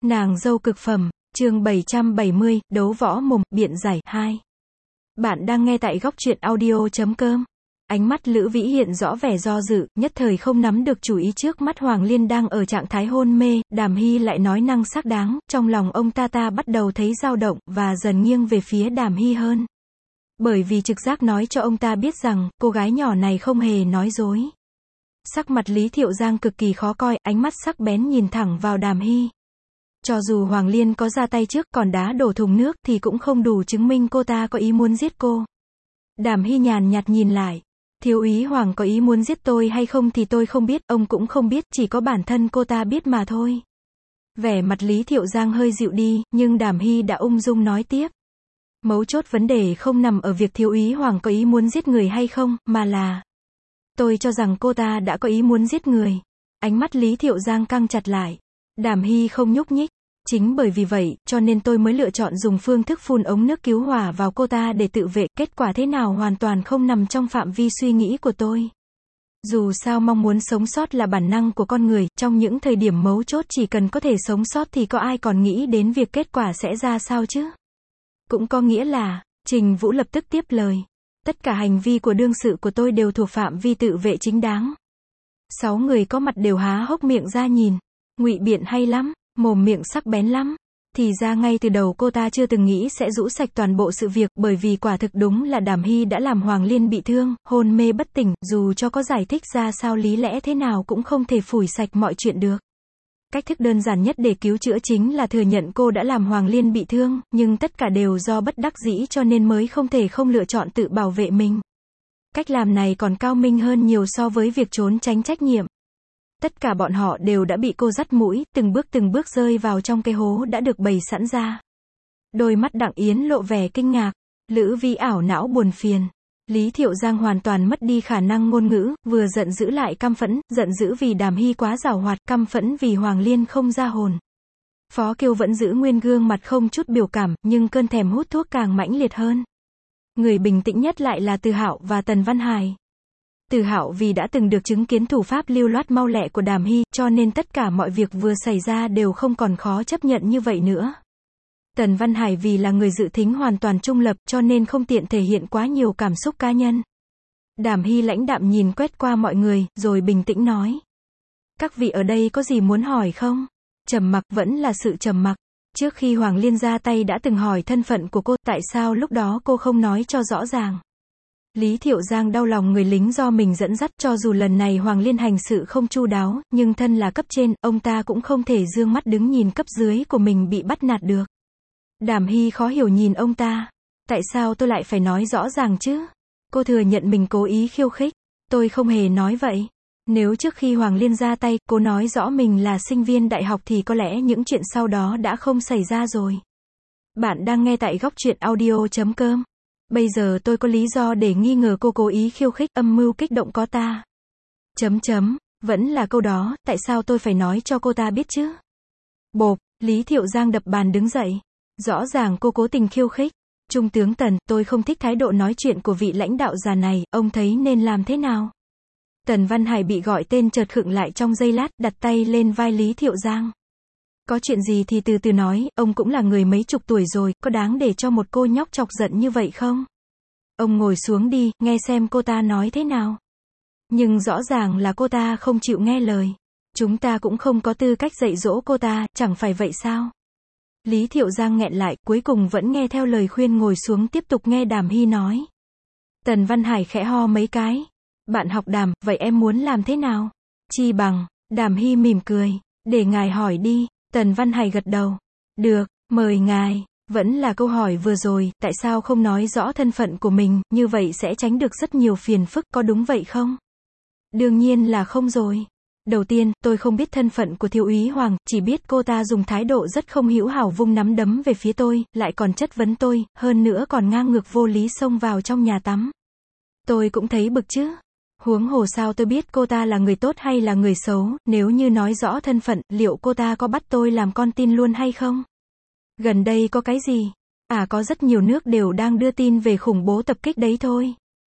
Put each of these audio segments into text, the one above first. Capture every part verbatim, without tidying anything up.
Nàng dâu cực phẩm, chương bảy trăm bảy mươi, đấu võ mồm, biện giải, hai. Bạn đang nghe tại góc truyện audio chấm com. Ánh mắt Lữ Vĩ hiện rõ vẻ do dự, nhất thời không nắm được chủ ý. Trước mắt Hoàng Liên đang ở trạng thái hôn mê, Đàm Hy lại nói năng xác đáng, trong lòng ông ta ta bắt đầu thấy dao động, và dần nghiêng về phía Đàm Hy hơn. Bởi vì trực giác nói cho ông ta biết rằng, cô gái nhỏ này không hề nói dối. Sắc mặt Lý Thiệu Giang cực kỳ khó coi, ánh mắt sắc bén nhìn thẳng vào Đàm Hy. Cho dù Hoàng Liên có ra tay trước còn đá đổ thùng nước thì cũng không đủ chứng minh cô ta có ý muốn giết cô. Đàm Hy nhàn nhạt nhìn lại. Thiếu úy Hoàng có ý muốn giết tôi hay không thì tôi không biết, ông cũng không biết, chỉ có bản thân cô ta biết mà thôi. Vẻ mặt Lý Thiệu Giang hơi dịu đi, nhưng Đàm Hy đã ung dung nói tiếp. Mấu chốt vấn đề không nằm ở việc thiếu úy Hoàng có ý muốn giết người hay không, mà là... Tôi cho rằng cô ta đã có ý muốn giết người. Ánh mắt Lý Thiệu Giang căng chặt lại. Đàm Hy không nhúc nhích. Chính bởi vì vậy, cho nên tôi mới lựa chọn dùng phương thức phun ống nước cứu hỏa vào cô ta để tự vệ. Kết quả thế nào hoàn toàn không nằm trong phạm vi suy nghĩ của tôi. Dù sao mong muốn sống sót là bản năng của con người, trong những thời điểm mấu chốt chỉ cần có thể sống sót thì có ai còn nghĩ đến việc kết quả sẽ ra sao chứ? Cũng có nghĩa là, Trình Vũ lập tức tiếp lời. Tất cả hành vi của đương sự của tôi đều thuộc phạm vi tự vệ chính đáng. Sáu người có mặt đều há hốc miệng ra nhìn. Ngụy biện hay lắm, mồm miệng sắc bén lắm. Thì ra ngay từ đầu cô ta chưa từng nghĩ sẽ rũ sạch toàn bộ sự việc, bởi vì quả thực đúng là Đàm Hy đã làm Hoàng Liên bị thương, hôn mê bất tỉnh, dù cho có giải thích ra sao lý lẽ thế nào cũng không thể phủi sạch mọi chuyện được. Cách thức đơn giản nhất để cứu chữa chính là thừa nhận cô đã làm Hoàng Liên bị thương, nhưng tất cả đều do bất đắc dĩ cho nên mới không thể không lựa chọn tự bảo vệ mình. Cách làm này còn cao minh hơn nhiều so với việc trốn tránh trách nhiệm. Tất cả bọn họ đều đã bị cô dắt mũi, từng bước từng bước rơi vào trong cái hố đã được bày sẵn ra. Đôi mắt Đặng Yến lộ vẻ kinh ngạc, Lữ Vĩ ảo não buồn phiền. Lý Thiệu Giang hoàn toàn mất đi khả năng ngôn ngữ, vừa giận dữ lại căm phẫn, giận dữ vì Đàm Hy quá giảo hoạt, căm phẫn vì Hoàng Liên không ra hồn. Phó Kiêu vẫn giữ nguyên gương mặt không chút biểu cảm, nhưng cơn thèm hút thuốc càng mãnh liệt hơn. Người bình tĩnh nhất lại là Từ Hạo và Tần Văn Hải. Từ Hạo vì đã từng được chứng kiến thủ pháp lưu loát mau lẹ của Đàm Hy, cho nên tất cả mọi việc vừa xảy ra đều không còn khó chấp nhận như vậy nữa. Tần Văn Hải vì là người dự thính hoàn toàn trung lập, cho nên không tiện thể hiện quá nhiều cảm xúc cá nhân. Đàm Hy lãnh đạm nhìn quét qua mọi người, rồi bình tĩnh nói. Các vị ở đây có gì muốn hỏi không? Trầm mặc, vẫn là sự trầm mặc. Trước khi Hoàng Liên ra tay đã từng hỏi thân phận của cô, tại sao lúc đó cô không nói cho rõ ràng? Lý Thiệu Giang đau lòng người lính do mình dẫn dắt, cho dù lần này Hoàng Liên hành sự không chu đáo, nhưng thân là cấp trên, ông ta cũng không thể dương mắt đứng nhìn cấp dưới của mình bị bắt nạt được. Đàm Hy khó hiểu nhìn ông ta. Tại sao tôi lại phải nói rõ ràng chứ? Cô thừa nhận mình cố ý khiêu khích. Tôi không hề nói vậy. Nếu trước khi Hoàng Liên ra tay, cô nói rõ mình là sinh viên đại học thì có lẽ những chuyện sau đó đã không xảy ra rồi. Bạn đang nghe tại góc truyện audio chấm com. Bây giờ tôi có lý do để nghi ngờ cô cố ý khiêu khích, âm mưu kích động có ta. Chấm chấm, vẫn là câu đó, tại sao tôi phải nói cho cô ta biết chứ? Bộp, Lý Thiệu Giang đập bàn đứng dậy. Rõ ràng cô cố tình khiêu khích. Trung tướng Tần, tôi không thích thái độ nói chuyện của vị lãnh đạo già này, ông thấy nên làm thế nào? Tần Văn Hải bị gọi tên chợt khựng lại trong giây lát, đặt tay lên vai Lý Thiệu Giang. Có chuyện gì thì từ từ nói, ông cũng là người mấy chục tuổi rồi, có đáng để cho một cô nhóc chọc giận như vậy không? Ông ngồi xuống đi, nghe xem cô ta nói thế nào. Nhưng rõ ràng là cô ta không chịu nghe lời. Chúng ta cũng không có tư cách dạy dỗ cô ta, chẳng phải vậy sao? Lý Thiệu Giang nghẹn lại, cuối cùng vẫn nghe theo lời khuyên ngồi xuống tiếp tục nghe Đàm Hy nói. Tần Văn Hải khẽ ho mấy cái. Bạn học Đàm, vậy em muốn làm thế nào? Chi bằng, Đàm Hy mỉm cười. Để ngài hỏi đi. Tần Văn Hải gật đầu. Được, mời ngài. Vẫn là câu hỏi vừa rồi, tại sao không nói rõ thân phận của mình, như vậy sẽ tránh được rất nhiều phiền phức, có đúng vậy không? Đương nhiên là không rồi. Đầu tiên, tôi không biết thân phận của thiếu úy Hoàng, chỉ biết cô ta dùng thái độ rất không hữu hảo vung nắm đấm về phía tôi, lại còn chất vấn tôi, hơn nữa còn ngang ngược vô lý xông vào trong nhà tắm. Tôi cũng thấy bực chứ. Huống hồ sao tôi biết cô ta là người tốt hay là người xấu, nếu như nói rõ thân phận, liệu cô ta có bắt tôi làm con tin luôn hay không? Gần đây có cái gì? À, có rất nhiều nước đều đang đưa tin về khủng bố tập kích đấy thôi.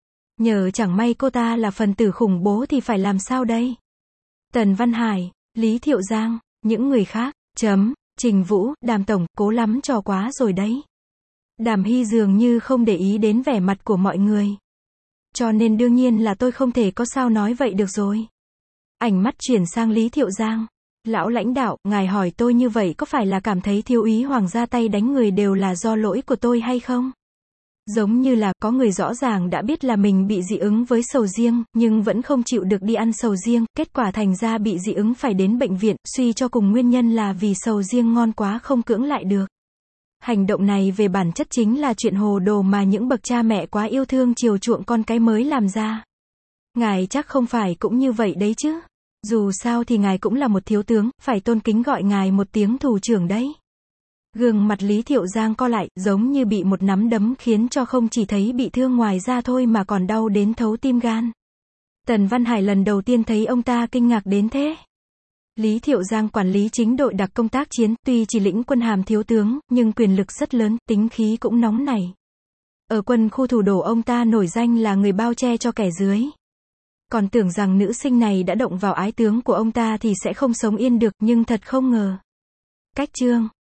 Nhờ chẳng may cô ta là phần tử khủng bố thì phải làm sao đây? Tần Văn Hải, Lý Thiệu Giang, những người khác, chấm, Trình Vũ, Đàm tổng, cố lắm trò quá rồi đấy. Đàm Hy dường như không để ý đến vẻ mặt của mọi người. Cho nên đương nhiên là tôi không thể có sao nói vậy được rồi. Ảnh mắt chuyển sang Lý Thiệu Giang. Lão lãnh đạo, ngài hỏi tôi như vậy có phải là cảm thấy thiếu úy Hoàng ra tay đánh người đều là do lỗi của tôi hay không? Giống như là, có người rõ ràng đã biết là mình bị dị ứng với sầu riêng, nhưng vẫn không chịu được đi ăn sầu riêng, kết quả thành ra bị dị ứng phải đến bệnh viện, suy cho cùng nguyên nhân là vì sầu riêng ngon quá không cưỡng lại được. Hành động này về bản chất chính là chuyện hồ đồ mà những bậc cha mẹ quá yêu thương chiều chuộng con cái mới làm ra. Ngài chắc không phải cũng như vậy đấy chứ? Dù sao thì ngài cũng là một thiếu tướng, phải tôn kính gọi ngài một tiếng thủ trưởng đấy. Gương mặt Lý Thiệu Giang co lại, giống như bị một nắm đấm khiến cho không chỉ thấy bị thương ngoài da thôi mà còn đau đến thấu tim gan. Tần Văn Hải lần đầu tiên thấy ông ta kinh ngạc đến thế. Lý Thiệu Giang quản lý chính đội đặc công tác chiến, tuy chỉ lĩnh quân hàm thiếu tướng, nhưng quyền lực rất lớn, tính khí cũng nóng nảy. Ở quân khu thủ đô ông ta nổi danh là người bao che cho kẻ dưới. Còn tưởng rằng nữ sinh này đã động vào ái tướng của ông ta thì sẽ không sống yên được, nhưng thật không ngờ. Cách chương